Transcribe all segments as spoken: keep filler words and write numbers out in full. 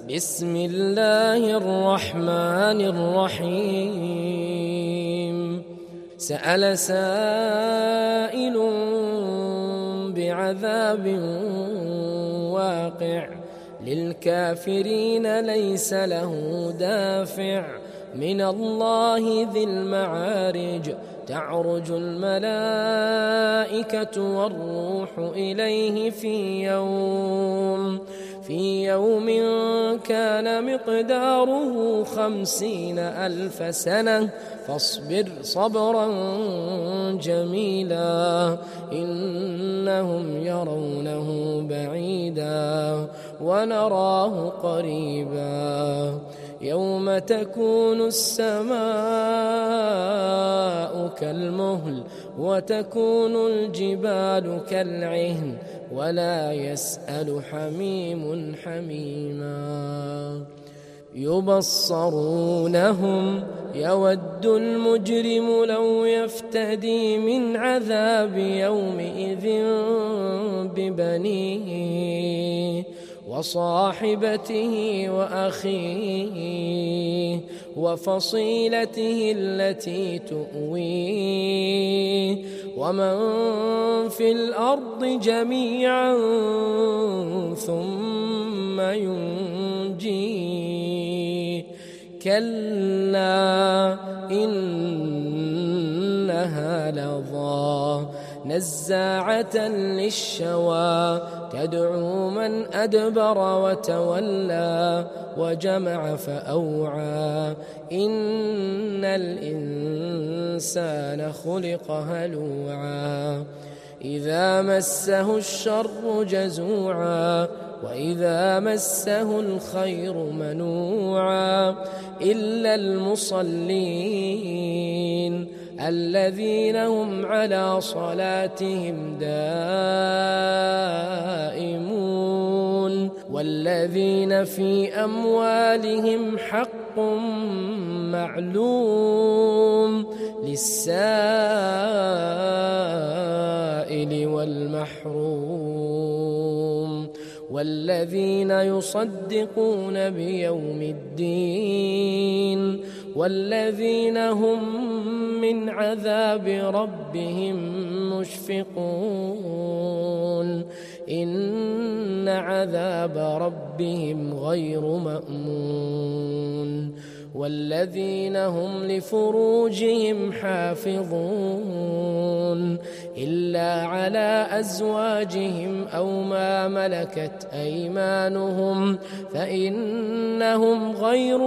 بسم الله الرحمن الرحيم سأل سائل بعذاب واقع للكافرين ليس له دافع من الله ذي المعارج تعرج الملائكة والروح إليه في يوم في يوم كان مقداره خمسين ألف سنة فاصبر صبرا جميلا إنهم يرونه بعيدا ونراه قريبا يوم تكون السماء كالمهل وتكون الجبال كالعهن ولا يسأل حميم حميما يبصرونهم يود المجرم لو يفتدي من عذاب يومئذ ببنيه وصاحبته وأخيه وفصيلته التي تؤويه ومن في الأرض جميعا ثم ينجيه كلا إنها لظى نزاعة للشوى تدعو من أدبر وتولى وجمع فأوعى إن الإنسان خلق هلوعا إذا مسه الشر جزوعا وإذا مسه الخير منوعا إلا المصلين الذين هم على صلاتهم دائمون والذين في أموالهم حق معلوم للسائل والمحروم والذين يصدقون بيوم الدين والذين هم من عذاب ربهم مشفقون إن عذاب ربهم غير مأمون والذين هم لفروجهم حافظون إلا على أزواجهم أو ما ملكت أيمانهم فإنهم غير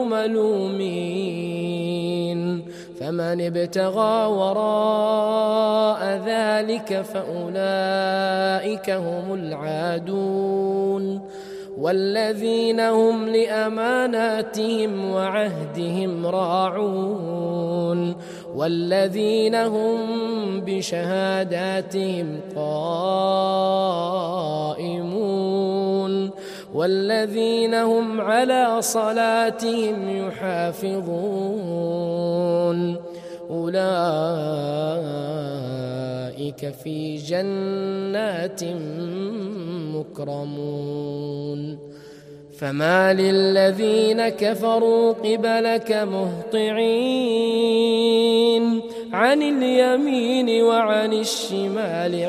ملومين فمن ابتغى وراء ذلك فأولئك هم العادون والذين هم لأماناتهم وعهدهم راعون والذين هم بشهاداتهم قائمون والذين هم على صلاتهم يحافظون أولئك في جنات مكرمون فما للذين كفروا قبلك مهطعين عن اليمين وعن الشمال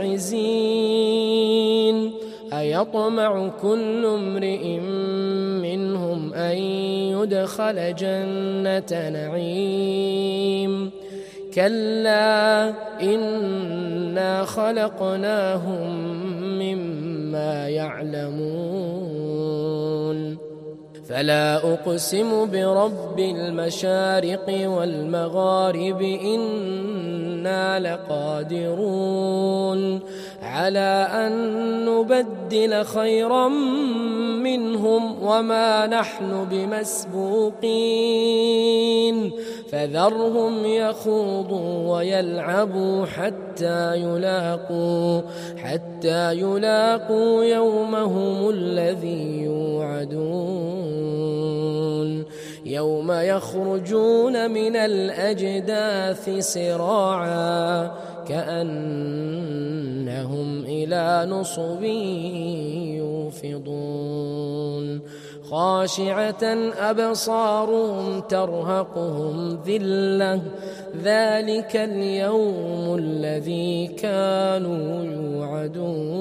عزين أيطمع كل امرئ منهم أن يدخل جنة نعيم كلا إنا خلقناهم مما يعلمون فلا أقسم برب المشارق والمغارب إنا لقادرون على أن نبدل خيرا منهم وما نحن بمسبوقين فذرهم يخوضوا ويلعبوا حتى يلاقوا حتى يلاقوا يومهم الذي يوعدون يوم يخرجون من الأجداث سراعا كأنهم إلى نصب يوفضون خاشعة أبصارهم ترهقهم ذلة ذلك اليوم الذي كانوا يوعدون.